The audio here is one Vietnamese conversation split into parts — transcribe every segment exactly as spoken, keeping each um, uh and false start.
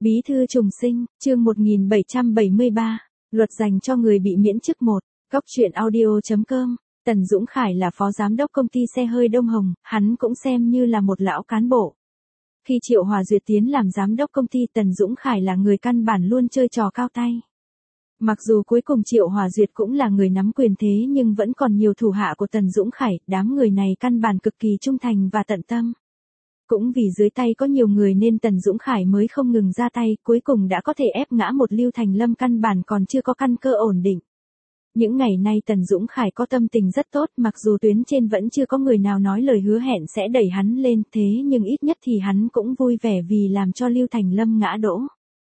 Bí thư trùng sinh, chương một nghìn bảy trăm bảy mươi ba, luật dành cho người bị miễn chức một, góc truyện audio chấm com. Tần Dũng Khải là phó giám đốc công ty xe hơi Đông Hồng, hắn cũng xem như là một lão cán bộ. Khi Triệu Hòa Duyệt tiến làm giám đốc công ty, Tần Dũng Khải là người căn bản luôn chơi trò cao tay. Mặc dù cuối cùng Triệu Hòa Duyệt cũng là người nắm quyền thế nhưng vẫn còn nhiều thủ hạ của Tần Dũng Khải, đám người này căn bản cực kỳ trung thành và tận tâm. Cũng vì dưới tay có nhiều người nên Tần Dũng Khải mới không ngừng ra tay, cuối cùng đã có thể ép ngã một Lưu Thành Lâm căn bản còn chưa có căn cơ ổn định. Những ngày nay Tần Dũng Khải có tâm tình rất tốt, mặc dù tuyến trên vẫn chưa có người nào nói lời hứa hẹn sẽ đẩy hắn lên, thế nhưng ít nhất thì hắn cũng vui vẻ vì làm cho Lưu Thành Lâm ngã đổ.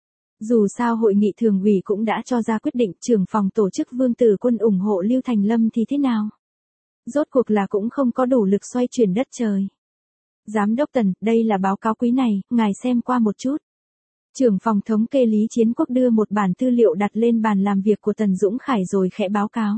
Dù sao hội nghị thường ủy cũng đã cho ra quyết định, trưởng phòng tổ chức Vương Tử Quân ủng hộ Lưu Thành Lâm thì thế nào? Rốt cuộc là cũng không có đủ lực xoay chuyển đất trời. Giám đốc Tần, đây là báo cáo quý này, ngài xem qua một chút. Trưởng phòng thống kê Lý Chiến Quốc đưa một bản tư liệu đặt lên bàn làm việc của Tần Dũng Khải rồi khẽ báo cáo.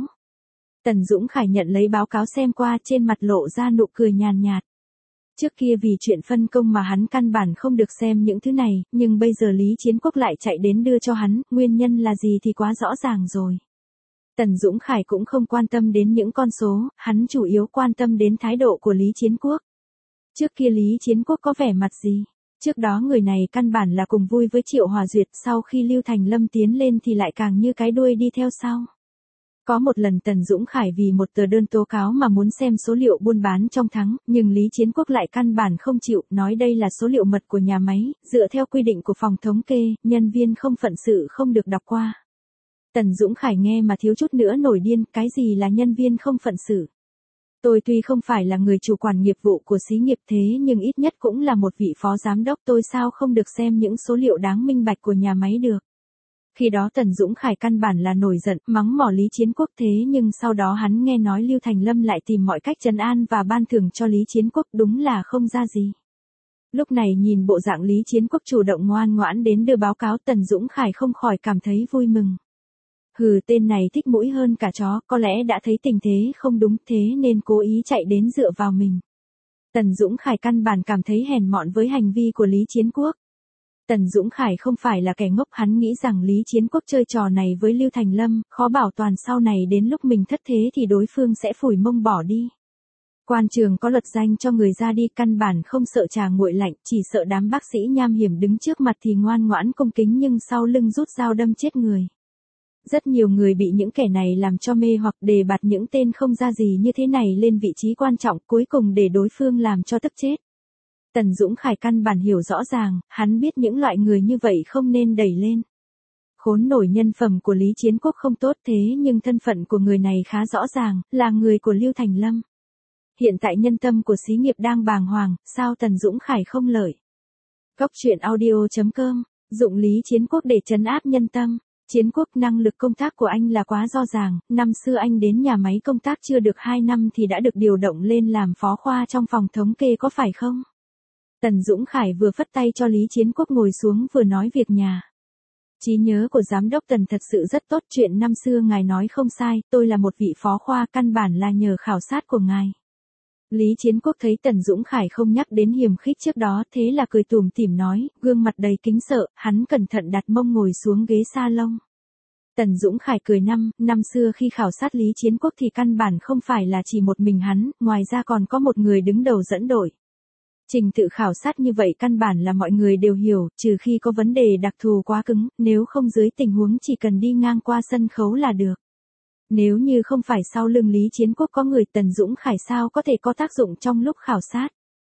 Tần Dũng Khải nhận lấy báo cáo xem qua, trên mặt lộ ra nụ cười nhàn nhạt. Trước kia vì chuyện phân công mà hắn căn bản không được xem những thứ này, nhưng bây giờ Lý Chiến Quốc lại chạy đến đưa cho hắn, nguyên nhân là gì thì quá rõ ràng rồi. Tần Dũng Khải cũng không quan tâm đến những con số, hắn chủ yếu quan tâm đến thái độ của Lý Chiến Quốc. Trước kia Lý Chiến Quốc có vẻ mặt gì? Trước đó người này căn bản là cùng vui với Triệu Hòa Duyệt, sau khi Lưu Thành Lâm tiến lên thì lại càng như cái đuôi đi theo sau. Có một lần Tần Dũng Khải vì một tờ đơn tố cáo mà muốn xem số liệu buôn bán trong tháng, nhưng Lý Chiến Quốc lại căn bản không chịu, nói đây là số liệu mật của nhà máy, dựa theo quy định của phòng thống kê, nhân viên không phận sự không được đọc qua. Tần Dũng Khải nghe mà thiếu chút nữa nổi điên, cái gì là nhân viên không phận sự? Tôi tuy không phải là người chủ quản nghiệp vụ của xí nghiệp thế nhưng ít nhất cũng là một vị phó giám đốc, tôi sao không được xem những số liệu đáng minh bạch của nhà máy được. Khi đó Tần Dũng Khải căn bản là nổi giận, mắng mỏ Lý Chiến Quốc, thế nhưng sau đó hắn nghe nói Lưu Thành Lâm lại tìm mọi cách trấn an và ban thưởng cho Lý Chiến Quốc, đúng là không ra gì. Lúc này nhìn bộ dạng Lý Chiến Quốc chủ động ngoan ngoãn đến đưa báo cáo, Tần Dũng Khải không khỏi cảm thấy vui mừng. Hừ, tên này thích mũi hơn cả chó, có lẽ đã thấy tình thế không đúng thế nên cố ý chạy đến dựa vào mình. Tần Dũng Khải căn bản cảm thấy hèn mọn với hành vi của Lý Chiến Quốc. Tần Dũng Khải không phải là kẻ ngốc, hắn nghĩ rằng Lý Chiến Quốc chơi trò này với Lưu Thành Lâm, khó bảo toàn sau này đến lúc mình thất thế thì đối phương sẽ phủi mông bỏ đi. Quan trường có luật danh cho người ra đi, căn bản không sợ trà nguội lạnh, chỉ sợ đám bác sĩ nham hiểm đứng trước mặt thì ngoan ngoãn cung kính nhưng sau lưng rút dao đâm chết người. Rất nhiều người bị những kẻ này làm cho mê hoặc, đề bạt những tên không ra gì như thế này lên vị trí quan trọng, cuối cùng để đối phương làm cho tức chết. Tần Dũng Khải căn bản hiểu rõ ràng, hắn biết những loại người như vậy không nên đẩy lên. Khốn nổi, nhân phẩm của Lý Chiến Quốc không tốt thế nhưng thân phận của người này khá rõ ràng, là người của Lưu Thành Lâm. Hiện tại nhân tâm của xí nghiệp đang bàng hoàng, sao Tần Dũng Khải không lợi? Góc truyện audio chấm com, dụng Lý Chiến Quốc để trấn áp nhân tâm. Chiến Quốc, năng lực công tác của anh là quá rõ ràng, năm xưa anh đến nhà máy công tác chưa được hai năm thì đã được điều động lên làm phó khoa trong phòng thống kê có phải không? Tần Dũng Khải vừa phất tay cho Lý Chiến Quốc ngồi xuống vừa nói việc nhà. Trí nhớ của giám đốc Tần thật sự rất tốt, chuyện năm xưa ngài nói không sai, tôi là một vị phó khoa căn bản là nhờ khảo sát của ngài. Lý Chiến Quốc thấy Tần Dũng Khải không nhắc đến hiềm khích trước đó, thế là cười tủm tỉm nói, gương mặt đầy kính sợ, hắn cẩn thận đặt mông ngồi xuống ghế salon. Tần Dũng Khải cười năm, năm xưa khi khảo sát Lý Chiến Quốc thì căn bản không phải là chỉ một mình hắn, ngoài ra còn có một người đứng đầu dẫn đội. Trình tự khảo sát như vậy căn bản là mọi người đều hiểu, trừ khi có vấn đề đặc thù quá cứng, nếu không dưới tình huống chỉ cần đi ngang qua sân khấu là được. Nếu như không phải sau lưng Lý Chiến Quốc có người, Tần Dũng Khải sao có thể có tác dụng trong lúc khảo sát.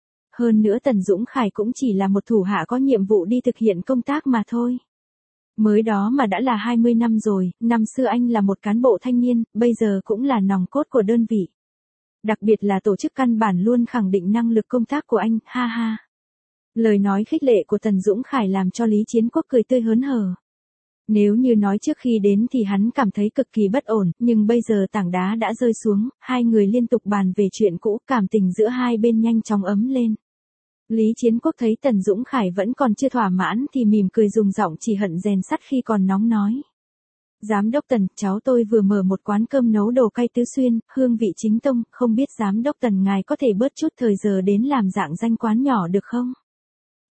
Hơn nữa Tần Dũng Khải cũng chỉ là một thủ hạ có nhiệm vụ đi thực hiện công tác mà thôi. Mới đó mà đã là hai mươi năm rồi, năm xưa anh là một cán bộ thanh niên, bây giờ cũng là nòng cốt của đơn vị. Đặc biệt là tổ chức căn bản luôn khẳng định năng lực công tác của anh, ha ha. Lời nói khích lệ của Tần Dũng Khải làm cho Lý Chiến Quốc cười tươi hớn hở. Nếu như nói trước khi đến thì hắn cảm thấy cực kỳ bất ổn, nhưng bây giờ tảng đá đã rơi xuống, hai người liên tục bàn về chuyện cũ, cảm tình giữa hai bên nhanh chóng ấm lên. Lý Chiến Quốc thấy Tần Dũng Khải vẫn còn chưa thỏa mãn thì mỉm cười dùng giọng chỉ hận rèn sắt khi còn nóng nói. Giám đốc Tần, cháu tôi vừa mở một quán cơm nấu đồ cay tứ xuyên, hương vị chính tông, không biết giám đốc Tần ngài có thể bớt chút thời giờ đến làm dạng danh quán nhỏ được không?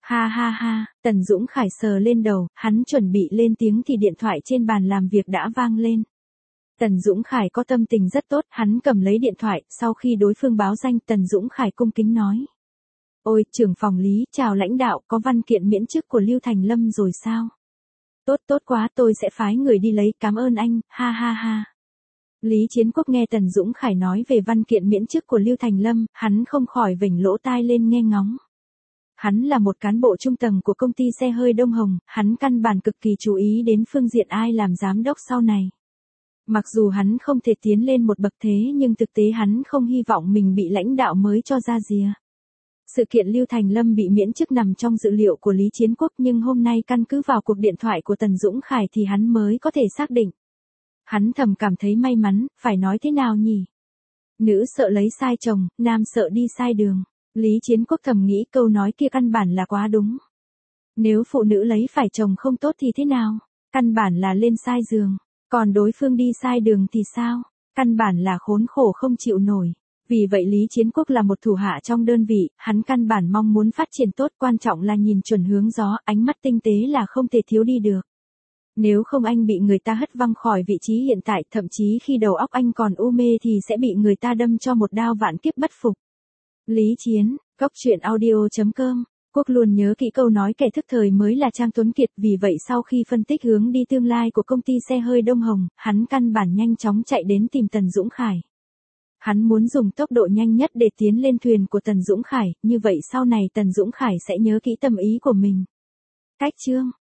Ha ha ha, Tần Dũng Khải sờ lên đầu, hắn chuẩn bị lên tiếng thì điện thoại trên bàn làm việc đã vang lên. Tần Dũng Khải có tâm tình rất tốt, hắn cầm lấy điện thoại, sau khi đối phương báo danh, Tần Dũng Khải cung kính nói. Ôi, trưởng phòng Lý, chào lãnh đạo, có văn kiện miễn chức của Lưu Thành Lâm rồi sao? Tốt tốt quá, tôi sẽ phái người đi lấy, cảm ơn anh, ha ha ha. Lý Chiến Quốc nghe Tần Dũng Khải nói về văn kiện miễn chức của Lưu Thành Lâm, hắn không khỏi vểnh lỗ tai lên nghe ngóng. Hắn là một cán bộ trung tầng của công ty xe hơi Đông Hồng, hắn căn bản cực kỳ chú ý đến phương diện ai làm giám đốc sau này. Mặc dù hắn không thể tiến lên một bậc thế nhưng thực tế hắn không hy vọng mình bị lãnh đạo mới cho ra rìa. Sự kiện Lưu Thành Lâm bị miễn chức nằm trong dự liệu của Lý Chiến Quốc nhưng hôm nay căn cứ vào cuộc điện thoại của Tần Dũng Khải thì hắn mới có thể xác định. Hắn thầm cảm thấy may mắn, phải nói thế nào nhỉ? Nữ sợ lấy sai chồng, nam sợ đi sai đường. Lý Chiến Quốc thầm nghĩ câu nói kia căn bản là quá đúng. Nếu phụ nữ lấy phải chồng không tốt thì thế nào? Căn bản là lên sai giường. Còn đối phương đi sai đường thì sao? Căn bản là khốn khổ không chịu nổi. Vì vậy Lý Chiến Quốc là một thủ hạ trong đơn vị, hắn căn bản mong muốn phát triển tốt, quan trọng là nhìn chuẩn hướng gió, ánh mắt tinh tế là không thể thiếu đi được. Nếu không anh bị người ta hất văng khỏi vị trí hiện tại, thậm chí khi đầu óc anh còn u mê thì sẽ bị người ta đâm cho một đao vạn kiếp bất phục. Lý Chiến, Cốc Truyện Audio chấm com. Quốc luôn nhớ kỹ câu nói kẻ thức thời mới là Trang Tuấn Kiệt, vì vậy sau khi phân tích hướng đi tương lai của công ty xe hơi Đông Hồng, hắn căn bản nhanh chóng chạy đến tìm Tần Dũng Khải. Hắn muốn dùng tốc độ nhanh nhất để tiến lên thuyền của Tần Dũng Khải, như vậy sau này Tần Dũng Khải sẽ nhớ kỹ tâm ý của mình. Cách chương